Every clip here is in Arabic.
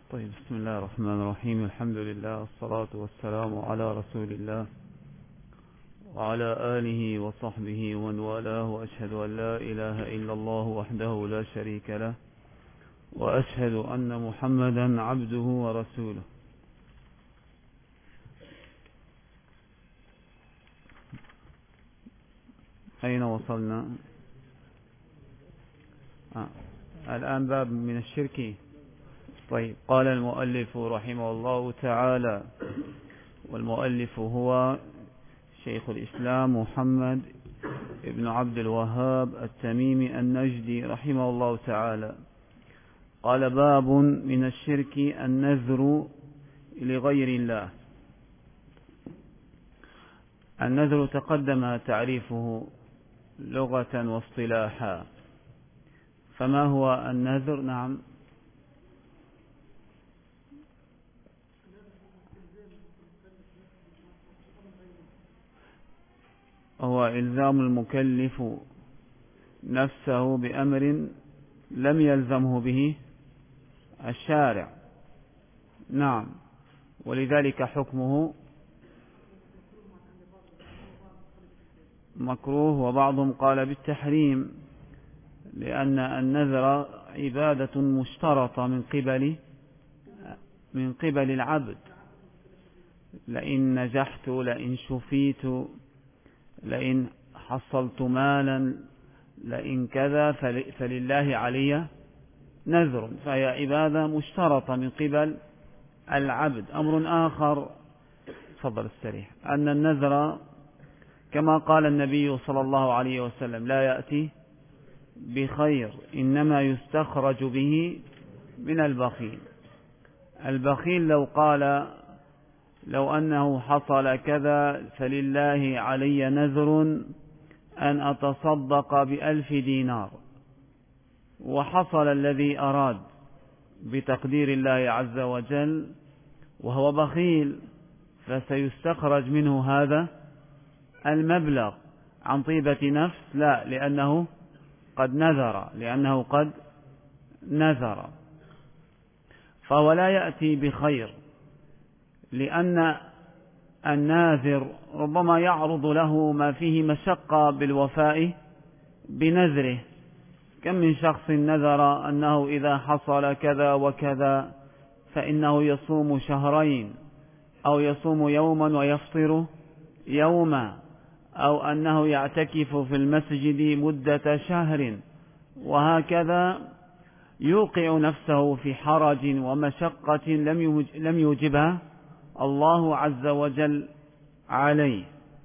طيب، بسم الله الرحمن الرحيم. الحمد لله والصلاة والسلام على رسول الله وعلى آله وصحبه ومن والاه، وأشهد أن لا إله إلا الله وحده لا شريك له، وأشهد أن محمدا عبده ورسوله. أين وصلنا؟ الآن باب من الشرك. طيب، قال المؤلف رحمه الله تعالى، والمؤلف هو شيخ الإسلام محمد ابن عبد الوهاب التميمي النجدي رحمه الله تعالى. قال: باب من الشرك النذر لغير الله. النذر تقدم تعريفه لغة واصطلاحا، فما هو النذر؟ نعم، هو إلزام المكلف نفسه بأمر لم يلزمه به الشارع. نعم، ولذلك حكمه مكروه، وبعضهم قال بالتحريم، لأن النذر عبادة مشترطة من قبل العبد. لئن نجحت، لئن شفيت، لئن حصلت مالا، لئن كذا، فلله علي نذر، فهي عبادة مشترطة من قبل العبد. أمر آخر، تفضل السريح، أن النذر كما قال النبي صلى الله عليه وسلم لا يأتي بخير، إنما يستخرج به من البخيل. البخيل لو قال لو أنه حصل كذا فلله علي نذر أن أتصدق ب1000 دينار، وحصل الذي أراد بتقدير الله عز وجل وهو بخيل، فسيستخرج منه هذا المبلغ عن طيبة نفس؟ لا، لأنه قد نذر، فهو لا يأتي بخير، لأن الناذر ربما يعرض له ما فيه مشقة بالوفاء بنذره. كم من شخص نذر أنه إذا حصل كذا وكذا فإنه يصوم شهرين، أو يصوم يوما ويفطر يوما، أو أنه يعتكف في المسجد مدة شهر، وهكذا يوقع نفسه في حرج ومشقة لم يوجبها الله عز وجل عليه.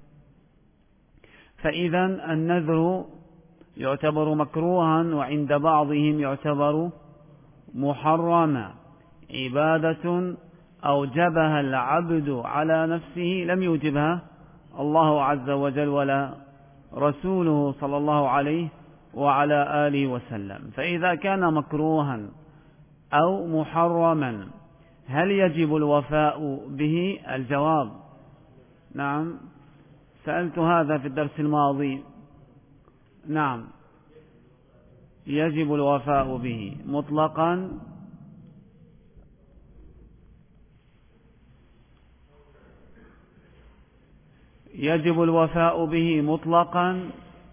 فإذا النذر يعتبر مكروها، وعند بعضهم يعتبر محرما، عبادة أوجبها العبد على نفسه لم يوجبها الله عز وجل ولا رسوله صلى الله عليه وعلى آله وسلم. فإذا كان مكروها أو محرما هل يجب الوفاء به؟ الجواب نعم. سألت هذا في الدرس الماضي. نعم، يجب الوفاء به مطلقا. يجب الوفاء به مطلقا،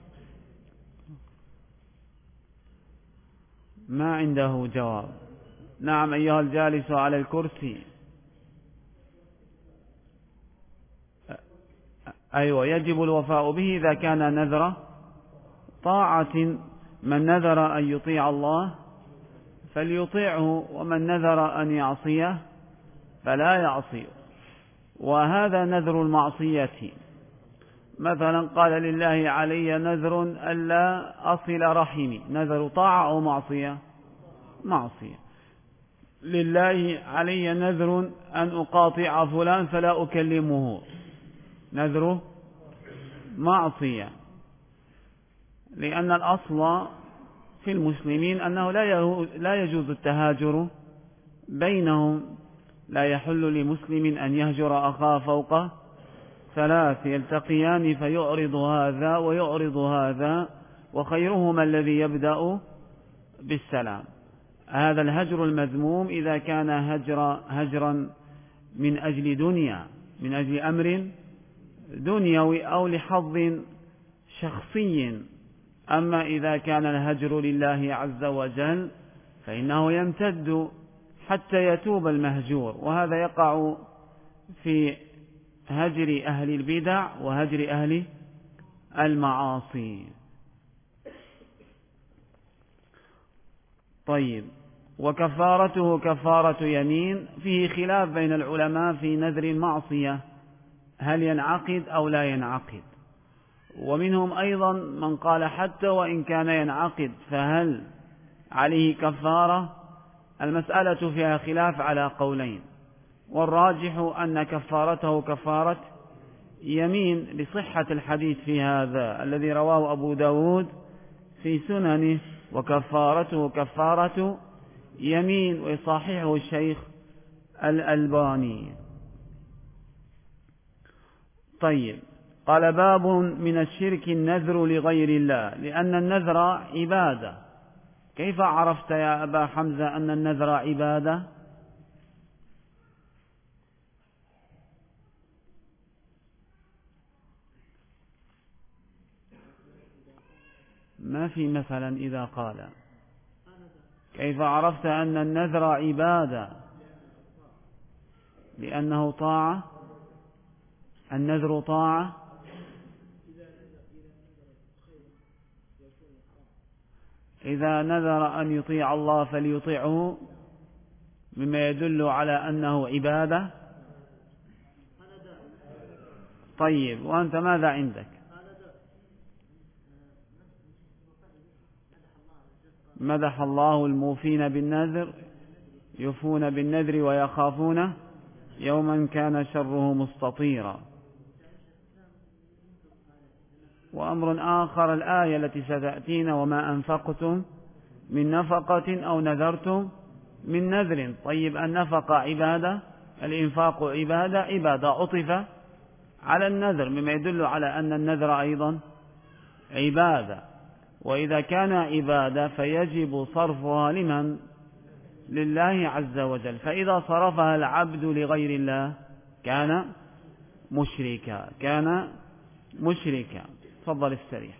ما عنده جواب. نعم، أيها الجالس على الكرسي. أيوة، يجب الوفاء به إذا كان نذر طاعة. من نذر أن يطيع الله فليطيعه، ومن نذر أن يعصيه فلا يعصيه. وهذا نذر المعصية. مثلا قال لله علي نذر ألا أصل رحمي، نذر طاعة أو معصية؟ معصية. لله علي نذر أن أقاطع فلان فلا أكلمه، نذره معصية، لأن الأصل في المسلمين أنه لا يجوز التهاجر بينهم. لا يحل لمسلم أن يهجر أخاه فوق 3، يلتقيان فيعرض هذا ويعرض هذا، وخيرهما الذي يبدأ بالسلام. هذا الهجر المذموم إذا كان هجرا من أجل دنيا، من أجل أمر دنيوي أو لحظ شخصي. أما إذا كان الهجر لله عز وجل فإنه يمتد حتى يتوب المهجور، وهذا يقع في هجر أهل البدع وهجر أهل المعاصي. طيب، وكفارته كفارة يمين. فيه خلاف بين العلماء في نذر المعصية هل ينعقد أو لا ينعقد، ومنهم أيضا من قال حتى وإن كان ينعقد فهل عليه كفارة. المسألة فيها خلاف على قولين، والراجح أن كفارته كفارة يمين لصحة الحديث في هذا الذي رواه أبو داود في سننه، وكفارته كفارة يمين، ويصححه الشيخ الألباني. طيب، قال باب من الشرك النذر لغير الله، لأن النذر عبادة. كيف عرفت يا أبا حمزة أن النذر عبادة؟ ما في مثلا إذا قال. كيف عرفت أن النذر عبادة؟ لأنه طاعة. النذر طاعة. إذا نذر أن يطيع الله فليطيعه، مما يدل على أنه عبادة. طيب، وأنت ماذا عندك؟ مدح الله الموفين بالنذر، يوفون بالنذر ويخافون يوما كان شره مستطيرا. وأمر آخر الآية التي ستأتينا: وما أنفقتم من نفقة أو نذرتم من نذر. طيب، النفقة عبادة، الإنفاق عبادة عطف على النذر، مما يدل على أن النذر أيضا عبادة. وإذا كان عبادة فيجب صرفها لمن؟ لله عز وجل. فإذا صرفها العبد لغير الله كان مشركا. تفضل السريح.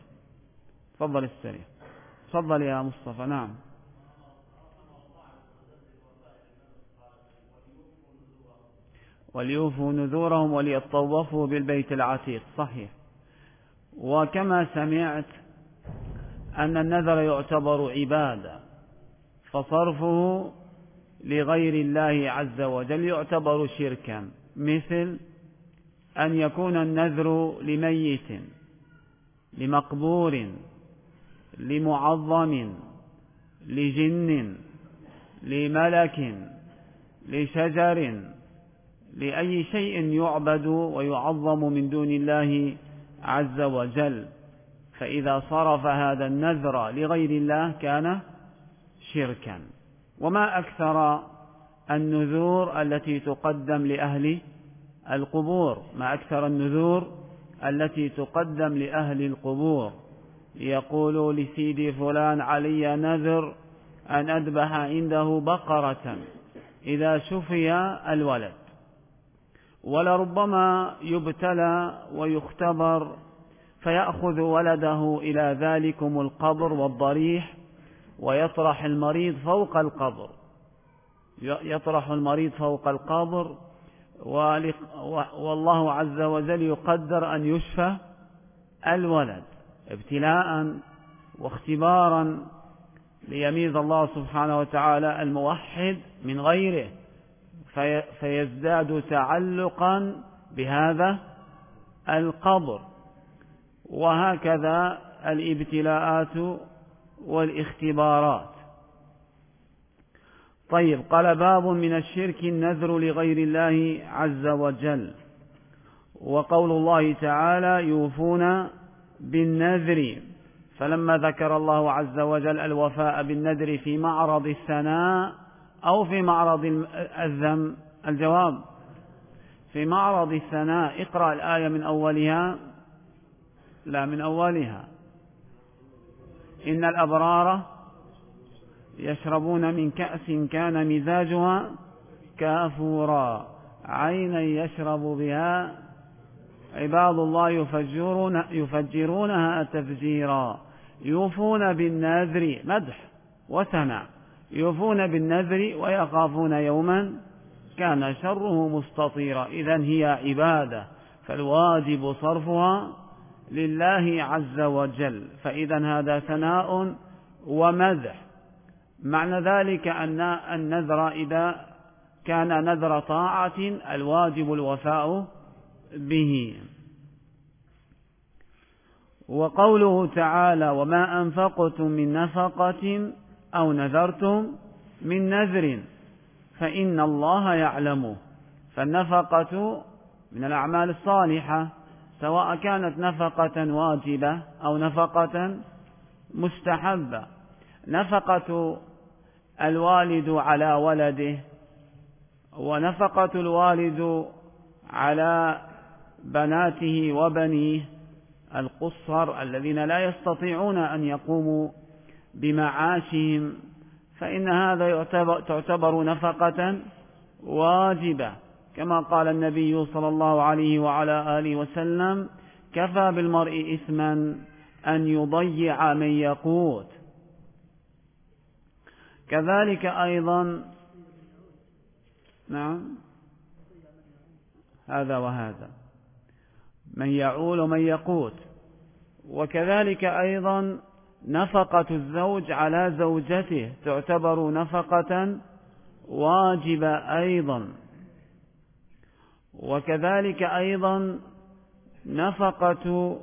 تفضل يا مصطفى. نعم. وليوفوا نذورهم وليطوفوا بالبيت العتيق. صحيح. وكما سمعت أن النذر يعتبر عبادة، فصرفه لغير الله عز وجل يعتبر شركا، مثل أن يكون النذر لميت، لمقبور، لمعظم، لجن، لملك، لشجر، لأي شيء يعبد ويعظم من دون الله عز وجل. فإذا صرف هذا النذر لغير الله كان شركا. وما أكثر النذور التي تقدم لأهل القبور، ما أكثر النذور التي تقدم لأهل القبور. يقول لسيدي فلان: علي نذر أن أذبح عنده بقرة إذا شفي الولد. ولربما يبتلى ويختبر فيأخذ ولده إلى ذلكم القبر والضريح ويطرح المريض فوق القبر، والله عز وجل يقدر أن يشفى الولد ابتلاء واختبارا، ليميز الله سبحانه وتعالى الموحد من غيره، فيزداد تعلقا بهذا القبر. وهكذا الابتلاءات والاختبارات. طيب، قال باب من الشرك النذر لغير الله عز وجل. وقول الله تعالى: يوفون بالنذر. فلما ذكر الله عز وجل الوفاء بالنذر في معرض الثناء أو في معرض الذم؟ الجواب: في معرض الثناء. اقرأ الآية من أولها. لا، من أولها. إن الأبرار يشربون من كأس كان مزاجها كافورا عينا يشرب بها عباد الله يفجرونها تفجيرا يوفون بالنذر مدح وثناء يوفون بالنذر ويخافون يوما كان شره مستطيرا. إذن هي عبادة فالواجب صرفها لله عز وجل. فإذن هذا ثناء ومدح. معنى ذلك أن النذر إذا كان نذر طاعة الواجب الوفاء به. وقوله تعالى وما أنفقتم من نفقة أو نذرتم من نذر فإن الله يعلمه. فالنفقة من الأعمال الصالحة سواء كانت نفقة واجبة أو نفقة مستحبة. نفقة الوالد على ولده ونفقة الوالد على بناته وبنيه القصر الذين لا يستطيعون أن يقوموا بمعاشهم فإن هذا تعتبر نفقة واجبة كما قال النبي صلى الله عليه وعلى آله وسلم كفى بالمرء إثما أن يضيع من يقوت. كذلك أيضا نعم هذا وهذا من يعول ومن يقوت. وكذلك أيضا نفقة الزوج على زوجته تعتبر نفقة واجبة أيضا. وكذلك أيضا نفقة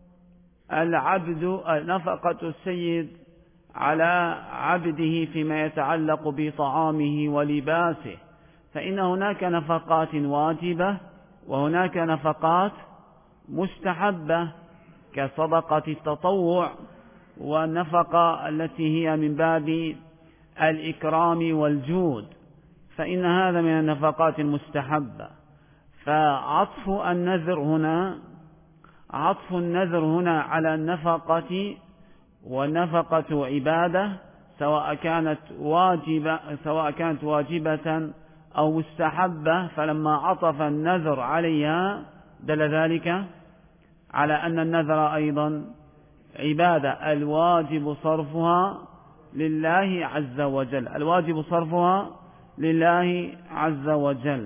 نفقة السيد على عبده فيما يتعلق بطعامه ولباسه فإن هناك نفقات واجبة وهناك نفقات مستحبة كصدقة التطوع والنفقة التي هي من باب الإكرام والجود فإن هذا من النفقات المستحبة. فعطف النذر هنا على النفقة والنفقة عبادة سواء كانت واجبة أو مستحبة. فلما عطف النذر عليها دل ذلك على أن النذر أيضا عبادة الواجب صرفها لله عز وجل. الواجب صرفها لله عز وجل.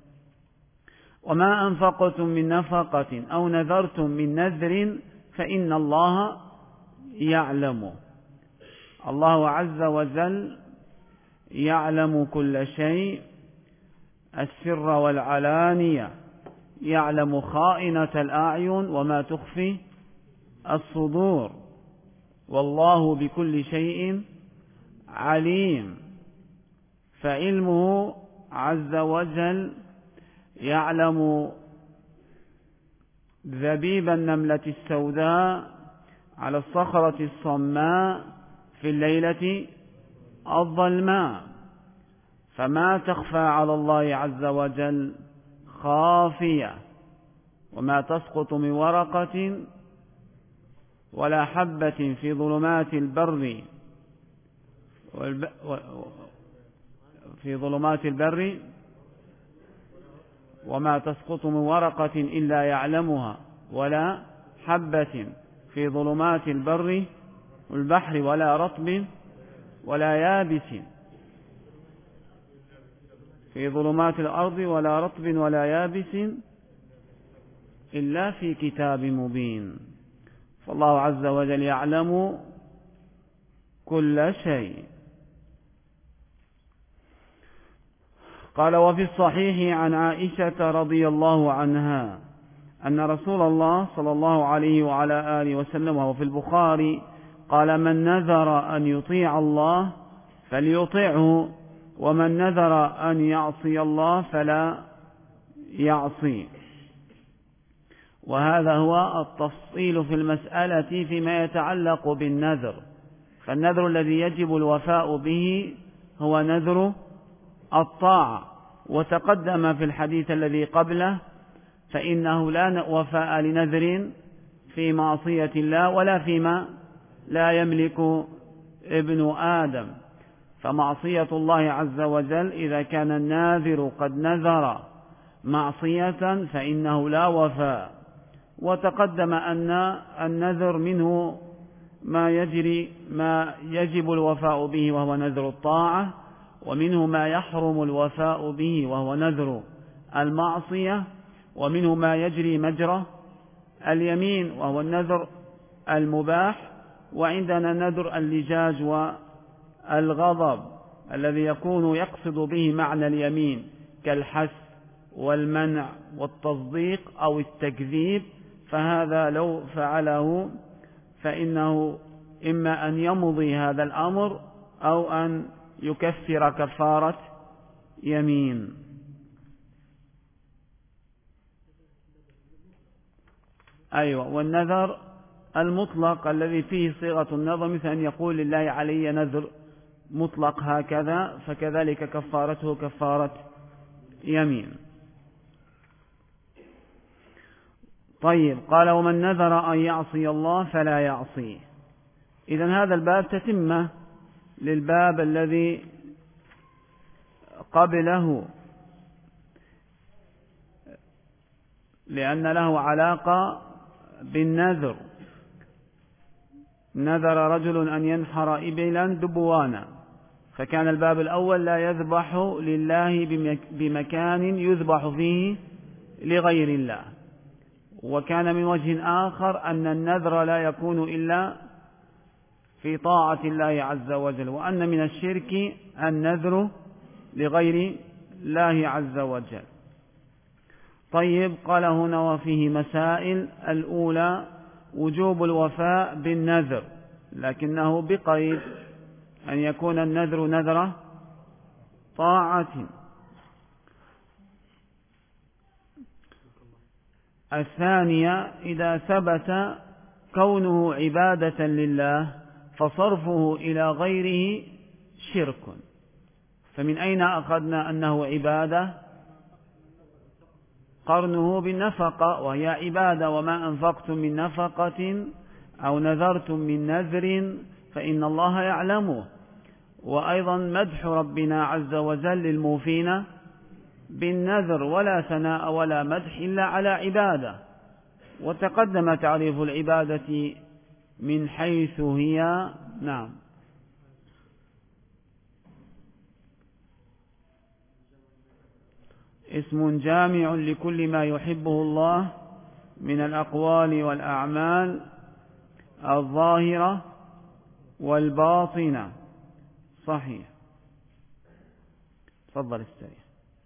وما أنفقتم من نفقة أو نذرتم من نذر فإن الله يعلم. الله عز وجل يعلم كل شيء السر والعلانية يعلم خائنة الأعين وما تخفي الصدور والله بكل شيء عليم. فعلمه عز وجل يعلم ذبيب النملة السوداء على الصخرة الصماء في الليلة الظلماء فما تخفى على الله عز وجل خافية وما تسقط من ورقة ولا حبة في ظلمات البر وما تسقط من ورقة إلا يعلمها ولا حبة في ظلمات البر والبحر ولا رطب ولا يابس في ظلمات الأرض ولا رطب ولا يابس إلا في كتاب مبين. فالله عز وجل يعلم كل شيء. قال وفي الصحيح عن عائشة رضي الله عنها أن رسول الله صلى الله عليه وعلى آله وسلم وفي البخاري قال من نذر أن يطيع الله فليطيعه ومن نذر أن يعصي الله فلا يعصي. وهذا هو التفصيل في المسألة فيما يتعلق بالنذر. فالنذر الذي يجب الوفاء به هو نذر الطاعة وتقدم في الحديث الذي قبله فإنه لا وفاء لنذر في معصية الله ولا فيما لا يملك ابن آدم. فمعصية الله عز وجل إذا كان الناذر قد نذر معصية فإنه لا وفاء. وتقدم أن النذر منه ما يجب الوفاء به وهو نذر الطاعة، ومنه ما يحرم الوفاء به وهو نذر المعصية، ومنه ما يجري مجرى اليمين وهو النذر المباح. وعندنا نذر اللجاج والغضب الذي يكون يقصد به معنى اليمين كالحث والمنع والتصديق أو التكذيب، فهذا لو فعله فإنه إما أن يمضي هذا الأمر أو أن يكفر كفارة يمين. أيوة، والنذر المطلق الذي فيه صيغة النذر مثل أن يقول لله علي نذر مطلق هكذا، فكذلك كفارته كفارة يمين. طيب، قال ومن نذر أن يعصي الله فلا يعصيه. إذن هذا الباب تتمة للباب الذي قبله، لأن له علاقة بالنذر. نذر رجل أن ينحر إبلا دبوانا، فكان الباب الأول لا يذبح لله بمكان يذبح فيه لغير الله، وكان من وجه آخر أن النذر لا يكون إلا في طاعة الله عز وجل، وأن من الشرك النذر لغير الله عز وجل. طيب، قال هنا وفيه مسائل. الأولى وجوب الوفاء بالنذر، لكنه بقيد أن يكون النذر نذر طاعة. الثانية إذا ثبت كونه عبادة لله فصرفه إلى غيره شرك. فمن أين أخذنا أنه عبادة؟ قرنه بالنفقة وهي عبادة، وما أنفقتم من نفقة أو نذرتم من نذر فإن الله يعلمه. وأيضا مدح ربنا عز وجل للموفين بالنذر، ولا ثناء ولا مدح إلا على عبادة. وتقدم تعريف العبادة من حيث هي نعم اسم جامع لكل ما يحبه الله من الأقوال والأعمال الظاهرة والباطنة. صحيح، تفضل استريح.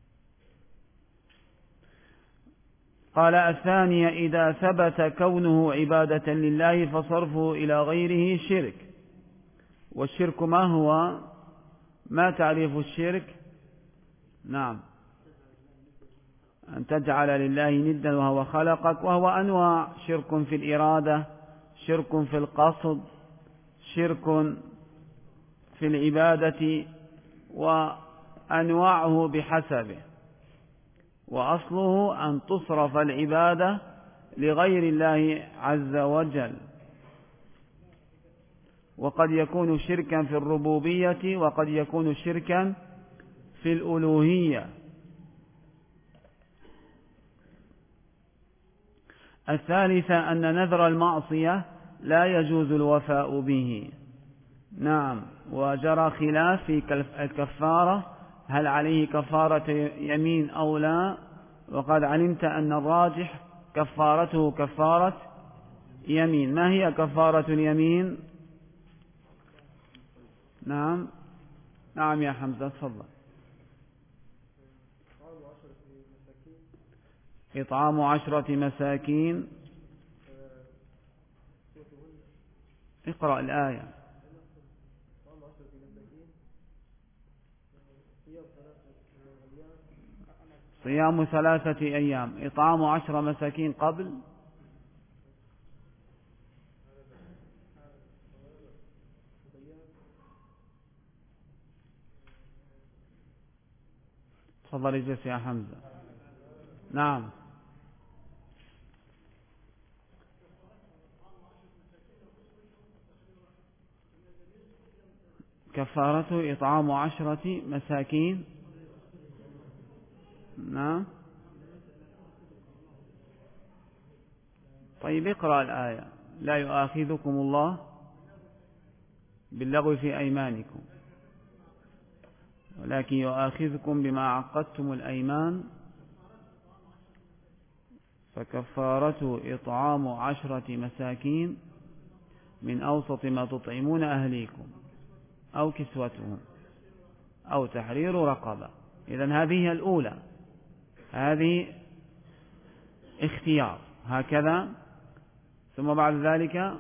قال الثانية إذا ثبت كونه عبادة لله فصرفه إلى غيره شرك. والشرك ما هو؟ ما تعريف الشرك؟ نعم، أن تجعل لله ندا وهو خلقك، وهو أنواع: شرك في الإرادة، شرك في القصد، شرك في العبادة، وأنواعه بحسبه. وأصله أن تصرف العبادة لغير الله عز وجل، وقد يكون شركا في الربوبية وقد يكون شركا في الألوهية. الثالثة أن نذر المعصية لا يجوز الوفاء به. نعم، وجرى خلاف في الكفارة، هل عليه كفارة يمين أو لا؟ وقد علمت أن الراجح كفارته كفارة يمين. ما هي كفارة اليمين؟ نعم يا حمزة تفضل. إطعام 10 مساكين. اقرأ الآية. صيام 3 أيام. إطعام 10 مساكين قبل. تفضل اجلس يا حمزة. نعم، كفارته إطعام 10 مساكين. نعم. طيب اقرأ الآية: لا يؤاخذكم الله باللغو في أيمانكم ولكن يؤاخذكم بما عقدتم الأيمان فكفارته إطعام 10 مساكين من أوسط ما تطعمون أهليكم أو كسوتهم أو تحرير رقبة. إذن هذه هي الأولى، هذه اختيار هكذا. ثم بعد ذلك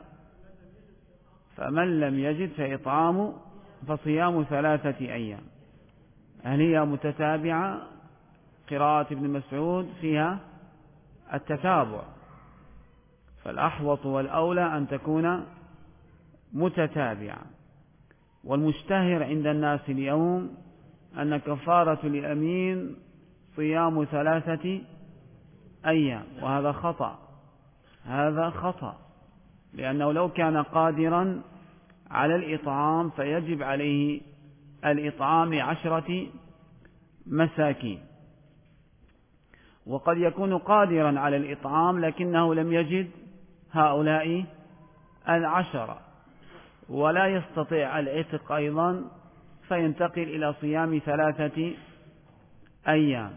فمن لم يجد فصيام 3 أيام. هل هي متتابعة؟ قراءة ابن مسعود فيها التتابع، فالأحوط والأولى أن تكون متتابعة. والمشتهر عند الناس اليوم أن كفارة اليمين صيام 3 أيام، وهذا خطأ. هذا خطأ، لأنه لو كان قادرا على الإطعام فيجب عليه الإطعام 10 مساكين. وقد يكون قادرا على الإطعام لكنه لم يجد هؤلاء 10 ولا يستطيع العتق أيضا، فينتقل إلى صيام 3 أيام.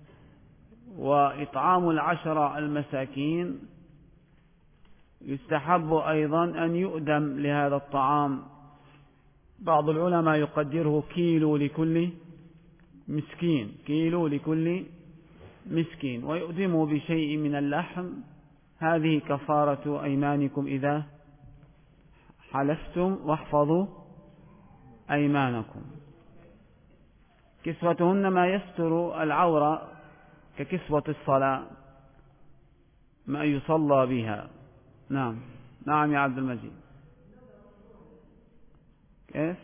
وإطعام 10 المساكين يستحب أيضا أن يؤدم لهذا الطعام. بعض العلماء يقدره كيلو لكل مسكين، كيلو لكل مسكين، ويؤدمه بشيء من اللحم. هذه كفارة أيمانكم إذا حلفتم واحفظوا أيمانكم. كسوتهن ما يستر العورة ككسوة الصلاة، ما يصلى بها. نعم. نعم يا عبد المجيد. كيف؟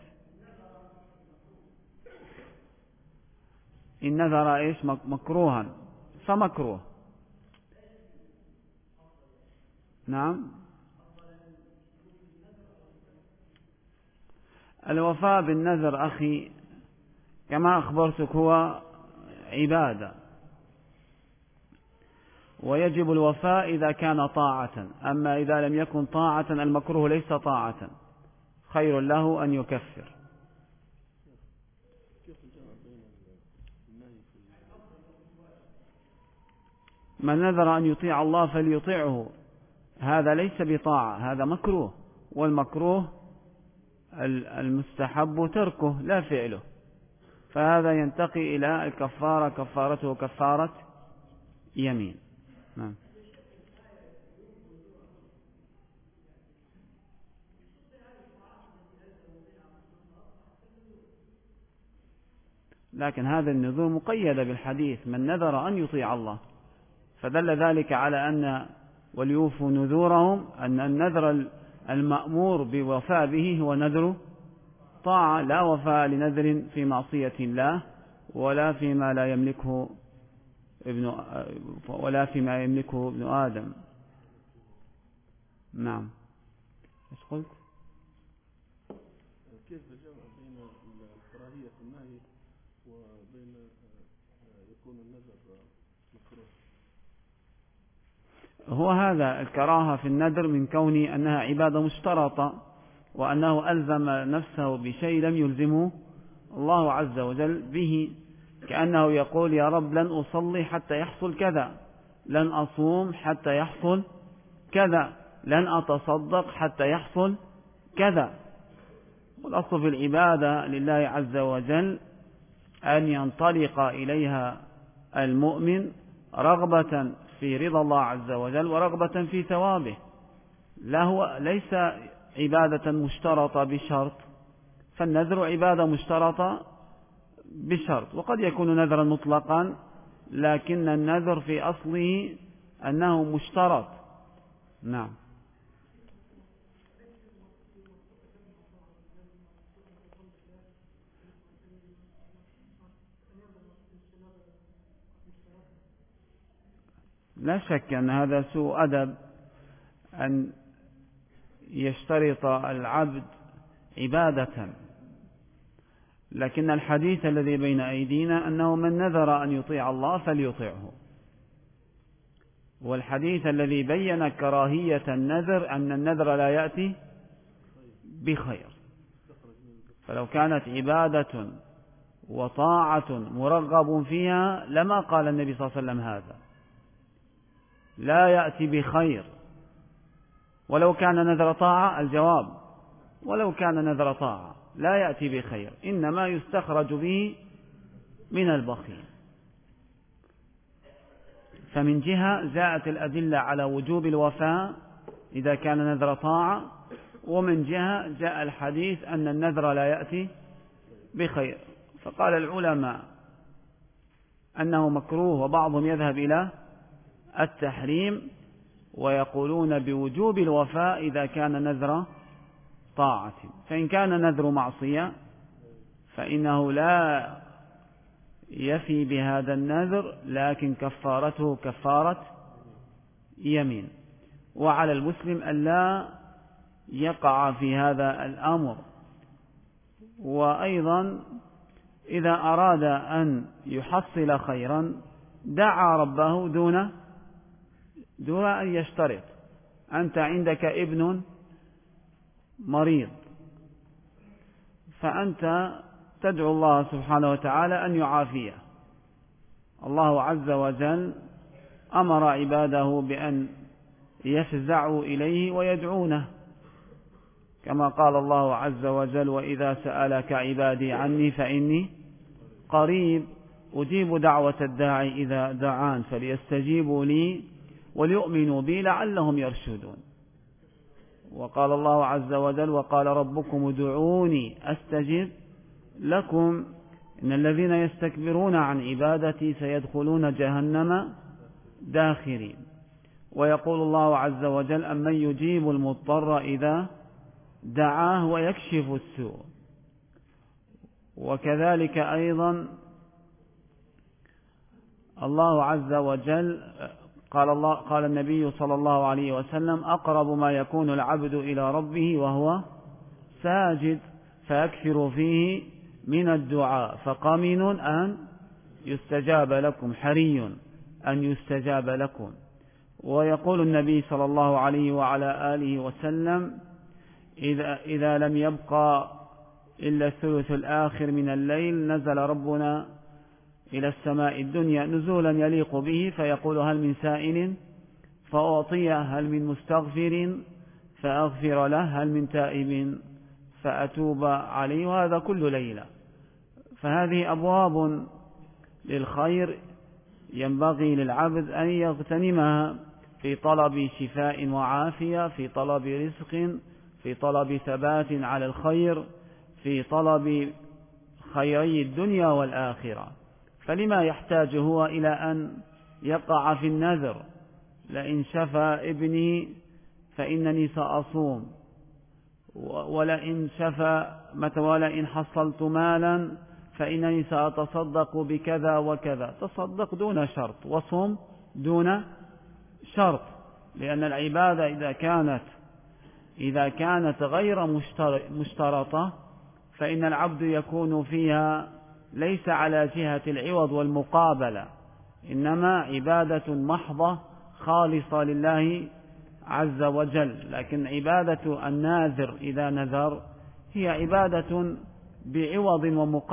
إن نذر إيش مكروها فمكروه. نعم. الوفاء بالنذر أخي كما أخبرتك هو عبادة، ويجب الوفاء إذا كان طاعة. أما إذا لم يكن طاعة المكروه ليس طاعة، خير له أن يكفر. من نذر أن يطيع الله فليطيعه، هذا ليس بطاعة، هذا مكروه. والمكروه المستحب تركه لا فعله، فهذا ينتقي إلى الكفارة، كفارته كفارة يمين. نعم. لكن هذا النذور مقيدة بالحديث: من نذر أن يطيع الله، فدل ذلك على أن وليوفوا نذورهم، أن النذر المأمور بوفاء به هو نذر طاعة، لا وفاء لنذر في معصية الله ولا فيما لا يملكه ابن آدم. نعم. ايش قلت؟ كيف الجمع بين كراهية النهي وبين يكون النذر مكروه؟ هو هذا الكراهة في النذر من كون أنها عبادة مشترطة، وأنه ألزم نفسه بشيء لم يلزمه الله عز وجل به، كأنه يقول: يا رب لن أصلي حتى يحصل كذا، لن أصوم حتى يحصل كذا، لن أتصدق حتى يحصل كذا. والأصل في العبادة لله عز وجل أن ينطلق إليها المؤمن رغبة في رضا الله عز وجل ورغبة في ثوابه. ليس عبادة مشترطة بشرط، فالنذر عبادة مشترطة بشرط. وقد يكون نذرا مطلقا، لكن النذر في أصله أنه مشترط. نعم. لا شك أن هذا سوء أدب، أن يشترط العبد عبادة لكن الحديث الذي بين أيدينا أنه من نذر أن يطيع الله فليطيعه، والحديث الذي بين كراهية النذر أن النذر لا يأتي بخير. فلو كانت عبادة وطاعة مرغب فيها لما قال النبي صلى الله عليه وسلم هذا، لا يأتي بخير. ولو كان نذر طاعة، الجواب ولو كان نذر طاعة لا يأتي بخير، إنما يستخرج به من البخيل. فمن جهة جاءت الأدلة على وجوب الوفاء إذا كان نذر طاعة، ومن جهة جاء الحديث أن النذر لا يأتي بخير. فقال العلماء أنه مكروه، وبعضهم يذهب إلى التحريم ويقولون بوجوب الوفاء إذا كان نذر طاعة. فإن كان نذر معصية فإنه لا يفي بهذا النذر، لكن كفارته كفارة يمين. وعلى المسلم ألا يقع في هذا الأمر. وأيضا إذا أراد أن يحصل خيرا دعا ربه دون أن يشترط. أنت عندك ابن مريض، فأنت تدعو الله سبحانه وتعالى أن يعافيه. الله عز وجل أمر عباده بأن يفزعوا إليه ويدعونه، كما قال الله عز وجل: وإذا سألك عبادي عني فإني قريب أجيب دعوة الداعي إذا دعان فليستجيبوا لي وليؤمنوا بي لعلهم يرشدون. وقال الله عز وجل: وقال ربكم ادعوني أستجب لكم إن الذين يستكبرون عن عبادتي سيدخلون جهنم داخرين. ويقول الله عز وجل: أمن يجيب المضطر إذا دعاه ويكشف السوء. وكذلك أيضا الله عز وجل قال النبي صلى الله عليه وسلم: أقرب ما يكون العبد إلى ربه وهو ساجد فيكثر فيه من الدعاء فقمن أن يستجاب لكم، حري أن يستجاب لكم. ويقول النبي صلى الله عليه وعلى آله وسلم: إذا لم يبقى إلا الثلث الآخر من الليل نزل ربنا إلى السماء الدنيا نزولا يليق به فيقول: هل من سائل فأعطيه، هل من مستغفر فأغفر له، هل من تائب فأتوب عليه. وهذا كل ليلة. فهذه أبواب للخير ينبغي للعبد أن يغتنمها في طلب شفاء وعافية، في طلب رزق، في طلب ثبات على الخير، في طلب خيري الدنيا والآخرة. فلما يحتاج هو إلى أن يقع في النذر: لئن شفى ابني فإنني سأصوم، ولئن حصلت مالا فإنني سأتصدق بكذا وكذا. تصدق دون شرط، وصوم دون شرط، لأن العبادة إذا كانت غير مشترطة فإن العبد يكون فيها ليس على جهة العوض والمقابلة، إنما عبادة محضة خالصة لله عز وجل. لكن عبادة الناذر إذا نذر هي عبادة بعوض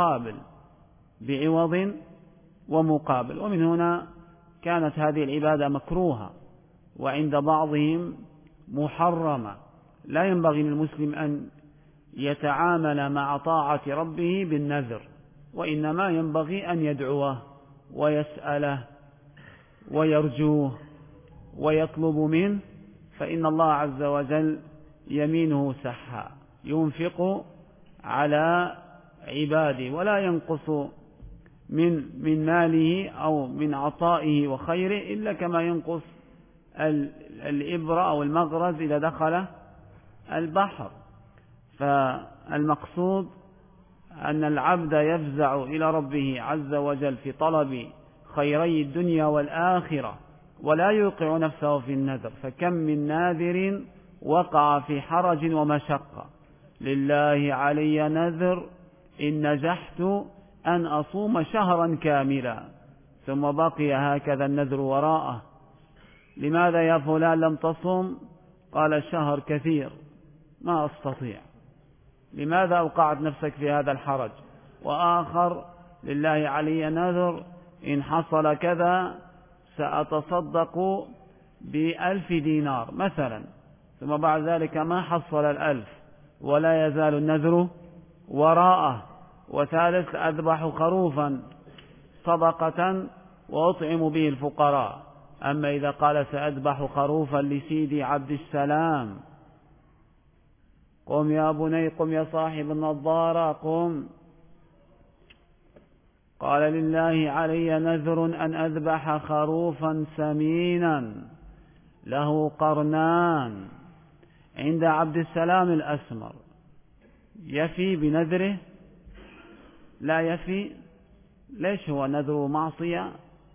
ومقابل، ومن هنا كانت هذه العبادة مكروهة، وعند بعضهم محرمة. لا ينبغي للمسلم أن يتعامل مع طاعة ربه بالنذر، وإنما ينبغي أن يدعوه ويسأله ويرجوه ويطلب منه، فإن الله عز وجل يمينه سحاء ينفق على عباده ولا ينقص من ماله أو من عطائه وخيره إلا كما ينقص الإبرة أو المغرز إذا دخل البحر. فالمقصود أن العبد يفزع إلى ربه عز وجل في طلب خيري الدنيا والآخرة، ولا يوقع نفسه في النذر. فكم من ناذر وقع في حرج ومشقة: لله علي نذر إن نجحت أن أصوم شهرا كاملا، ثم بقي هكذا النذر وراءه. لماذا يا فلان لم تصم؟ قال الشهر كثير ما أستطيع. لماذا أوقعت نفسك في هذا الحرج؟ وآخر لله علي نذر إن حصل كذا سأتصدق ب1000 دينار مثلا، ثم بعد ذلك ما حصل 1000 ولا يزال النذر وراءه. وثالث أذبح خروفا صدقة وأطعم به الفقراء. أما إذا قال سأذبح خروفا لسيدي عبد السلام، قم يا بني، قم يا صاحب النظارة، قم، قال لله علي نذر أن أذبح خروفا سمينا له قرنان عند عبد السلام الأسمر، يفي بنذره؟ لا يفي. ليش؟ هو نذر معصية؟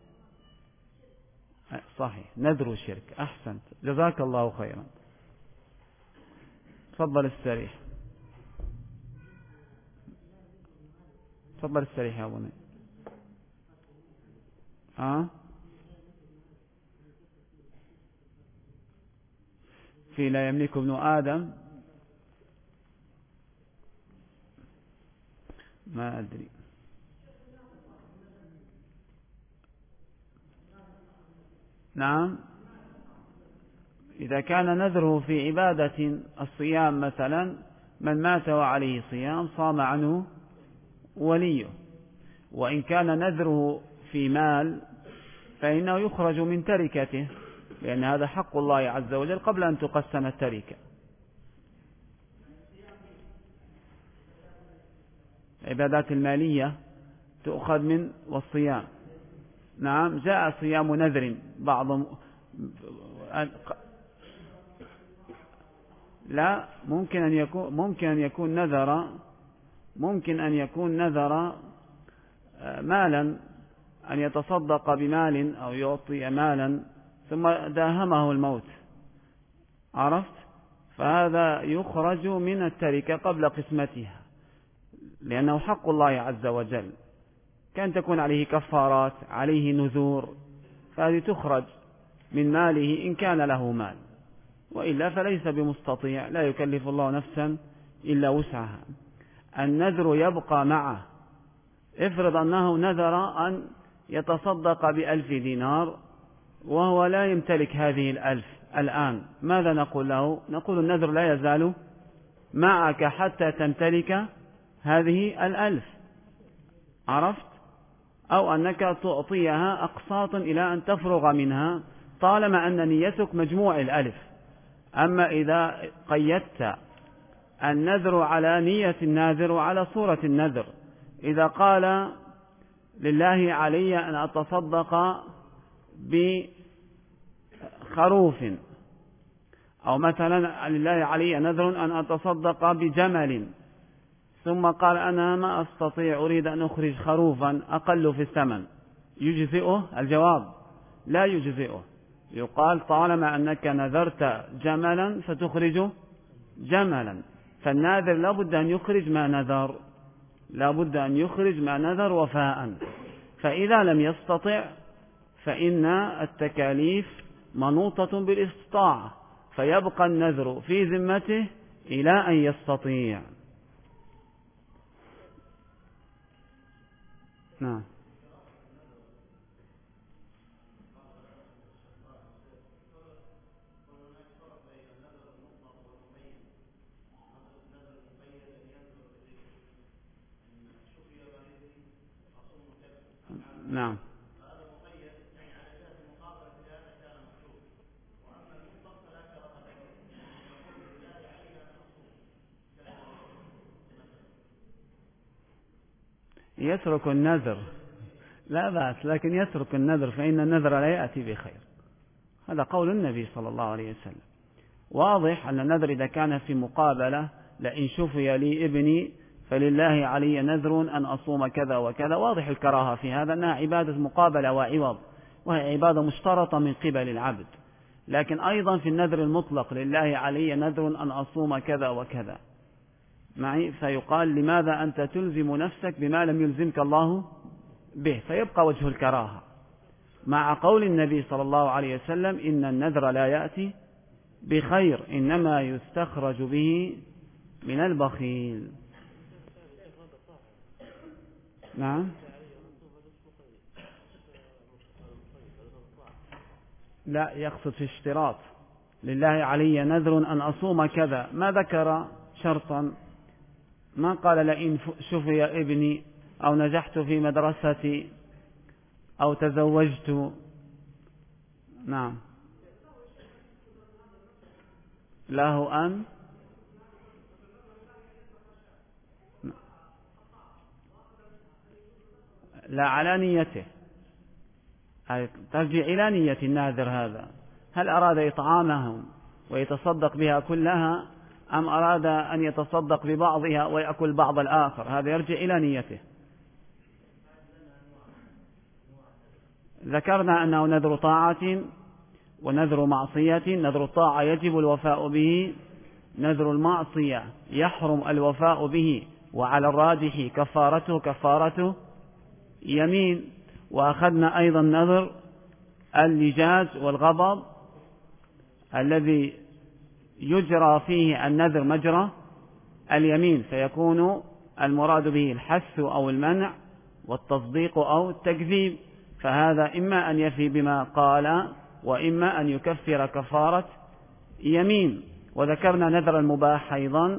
صحيح، نذر شرك. أحسنت، جزاك الله خيرا. تفضل استريح، تفضل استريح يا بني. في لا يملك ابن آدم، ما أدري. نعم، إذا كان نذره في عبادة الصيام مثلا، من مات وعليه صيام صام عنه وليه. وإن كان نذره في مال فإنه يخرج من تركته، لأن هذا حق الله عز وجل قبل أن تقسم التركة. عبادات المالية تؤخذ من والصيام. نعم، جاء صيام نذر بعض لا، ممكن أن يكون نذر مالا، أن يتصدق بمال أو يعطي مالا ثم داهمه الموت، عرفت؟ فهذا يخرج من التركة قبل قسمتها، لأنه حق الله عز وجل، كان تكون عليه كفارات، عليه نذور، فهذه تخرج من ماله إن كان له مال، وإلا فليس بمستطيع، لا يكلف الله نفسا إلا وسعها. النذر يبقى معه. افرض أنه نذر أن يتصدق ب1000 دينار وهو لا يمتلك هذه 1000 الآن، ماذا نقول له؟ نقول النذر لا يزال معك حتى تمتلك هذه 1000، عرفت؟ أو أنك تعطيها أقساط إلى أن تفرغ منها، طالما أن نيتك مجموع 1000. أما إذا قيدت النذر على نية الناذر وعلى صورة النذر، إذا قال لله علي أن أتصدق بخروف، أو مثلا لله علي نذر أن أتصدق بجمل، ثم قال أنا ما أستطيع، أريد أن أخرج خروفا أقل في الثمن، يجزئه؟ الجواب لا يجزئه. يقال طالما أنك نذرت جملا فتخرج جملا، فالناذر لابد أن يخرج ما نذر، لابد أن يخرج ما نذر وفاء. فإذا لم يستطع فإن التكاليف منوطة بالاستطاعة، فيبقى النذر في ذمته إلى أن يستطيع. نعم. نعم. يترك النذر لا بأس، لكن يترك النذر، فإن النذر لا يأتي بخير. هذا قول النبي صلى الله عليه وسلم. واضح أن النذر إذا كان في مقابلة، لئن شفي لي ابني فلله علي نذر أن أصوم كذا وكذا، واضح الكراهة في هذا، أنها عبادة مقابلة وعوض، وهي عبادة مشترطة من قبل العبد. لكن أيضا في النذر المطلق، لله علي نذر أن أصوم كذا وكذا، معي؟ فيقال لماذا أنت تلزم نفسك بما لم يلزمك الله به، فيبقى وجه الكراهة، مع قول النبي صلى الله عليه وسلم إن النذر لا يأتي بخير إنما يستخرج به من البخيل. نعم. لا، يقصد في اشتراط، لله علي نذر أن أصوم كذا، ما ذكر شرطا، ما قال لئن شفي ابني أو نجحت في مدرستي أو تزوجت. نعم. له أن لا على نيته، ترجع إلى نية الناذر هذا، هل أراد إطعامهم ويتصدق بها كلها أم أراد أن يتصدق ببعضها ويأكل بعض الآخر، هذا يرجع إلى نيته. ذكرنا أنه نذر طاعة ونذر معصية. نذر الطاعة يجب الوفاء به، نذر المعصية يحرم الوفاء به، وعلى الراجح كفارته يمين. وأخذنا أيضا نذر اللجاج والغضب الذي يجرى فيه النذر مجرى اليمين، فيكون المراد به الحث أو المنع والتصديق أو التكذيب، فهذا إما أن يفي بما قال وإما أن يكفر كفارة يمين. وذكرنا نذر المباح أيضا،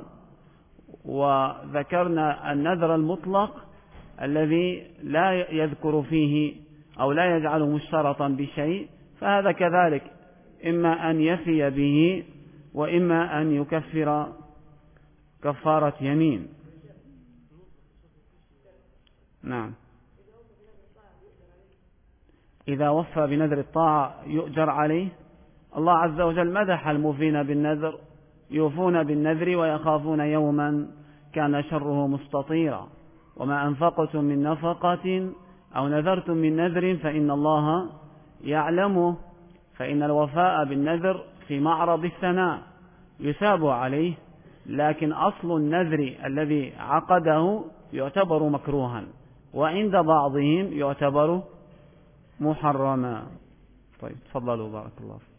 وذكرنا النذر المطلق الذي لا يذكر فيه أو لا يجعله مشترطا بشيء، فهذا كذلك إما أن يفي به وإما أن يكفر كفارة يمين. نعم. إذا وفى بنذر الطاعة يؤجر عليه. الله عز وجل مدح الموفين بالنذر، يوفون بالنذر ويخافون يوما كان شره مستطيرا، وما أنفقتم من نفقة أو نذرتم من نذر فإن الله يعلمه، فإن الوفاء بالنذر في معرض الثناء يثاب عليه، لكن أصل النذر الذي عقده يعتبر مكروها، وعند بعضهم يعتبر محرما. طيب، تفضلوا، بارك الله فيكم.